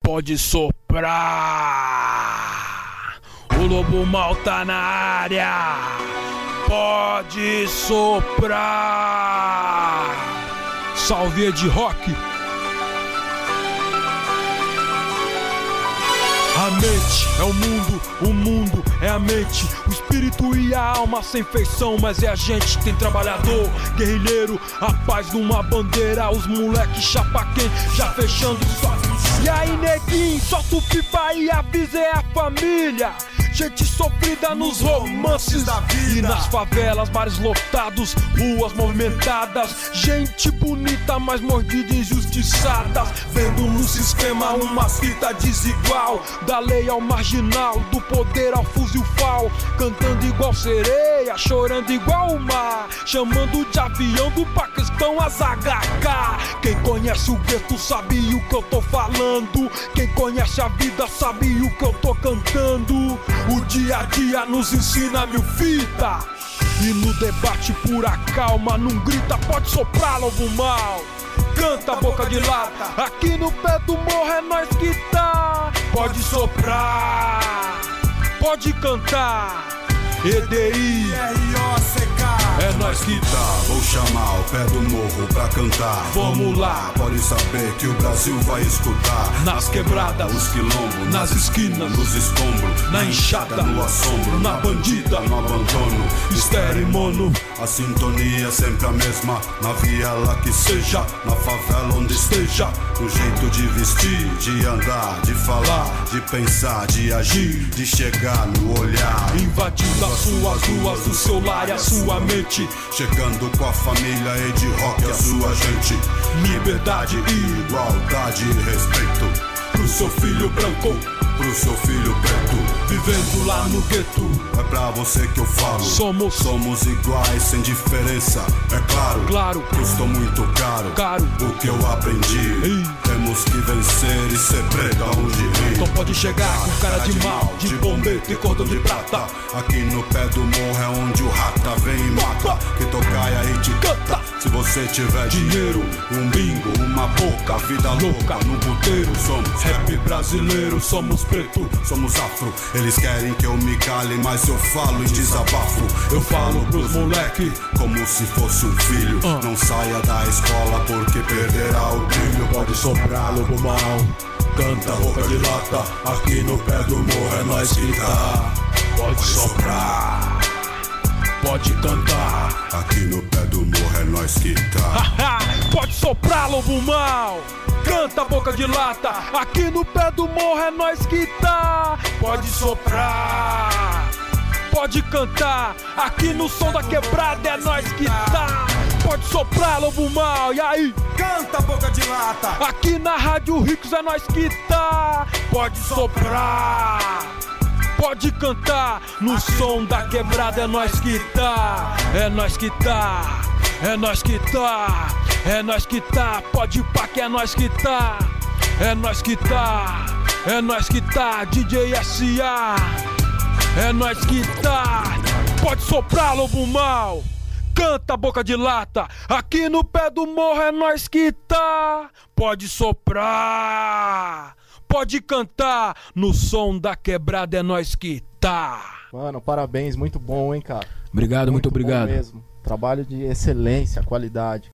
pode soprar. O lobo mal tá na área. Pode soprar. Salve Ed Rock. A mente é o mundo é a mente, o espírito e a alma sem feição, mas é a gente. Tem trabalhador, guerrilheiro, a paz numa bandeira, os moleque chapa quente, já fechando só. E aí neguinho, solta o pipa e avisa é a família. Gente sofrida nos romances da vida. E nas favelas, bares lotados, ruas movimentadas. Gente bonita, mas mordida e injustiçadas. Vendo no sistema uma fita desigual. Da lei ao marginal, do poder ao fuzil fal. Cantando igual sereia, chorando igual o mar. Chamando de avião do Paquistão as HK. Quem conhece o gueto sabe o que eu tô falando. Quem conhece a vida sabe o que eu tô cantando. O dia a dia nos ensina mil fita. E no debate pura calma, não grita, pode soprar, lobo mal. Canta boca de lata, aqui no pé do morro é nós que tá. Pode soprar, pode cantar. EDI, R-O-C-K. É nós que tá. Vou chamar o pé do morro pra cantar. Vamos lá. Pode saber que o Brasil vai escutar. Nas quebradas, os quilombos, nas esquinas, nos escombros, na enxada, no assombro, na bandida, no abandono. Estéreo e mono. A sintonia é sempre a mesma. Na viela que seja, na favela onde esteja. O jeito de vestir, de andar, de falar, de pensar, de agir, de chegar no olhar. Invadindo as suas ruas, o seu lar e a sua mente. Chegando com a família Ed Rock e a sua gente. Liberdade e igualdade e respeito pro seu filho branco, pro seu filho preto. Vivendo lá no gueto. É pra você que eu falo. Somos iguais, sem diferença. É claro, custou muito caro o que eu aprendi. Temos que vencer e ser preto aonde ir. Então pode chegar com cara de mal, de bombeta e cordão de prata. Aqui no pé do morro é onde o rata vem e mata. Que tocaia e te canta. Se você tiver dinheiro, um bingo, uma boca, vida louca no puteiro. Somos rap brasileiro, somos preto, somos afro. Eles querem que eu me cale, mas eu falo em desabafo. Eu falo pros moleque como se fosse um filho. Não saia da escola porque perderá o brilho. Pode soprar, lobo mal. Canta boca de lata. Aqui no pé do morro é nós que tá. Pode soprar, pode cantar. Aqui no pé do morro é nós que tá. Pode soprar, lobo mal. Canta boca de lata. Aqui no pé do morro é nós que tá. Pode soprar, pode cantar. Aqui no som da quebrada é nós que tá. Pode soprar, lobo mal. E aí? Canta boca de lata. Aqui na Rádio Ricos é nós que tá. Pode soprar, pode cantar. No som da quebrada é nós que tá. É nós que tá. É nós que tá. É nós que tá. Pode ir pá que é nós que tá. É nós que tá. É nós que tá. DJ S.A. É nós que tá. Pode soprar, lobo mal. Canta boca de lata. Aqui no pé do morro é nós que tá. Pode soprar, pode cantar. No som da quebrada é nós que tá. Mano, parabéns, muito bom, hein, cara. Obrigado, muito obrigado mesmo. Trabalho de excelência, qualidade.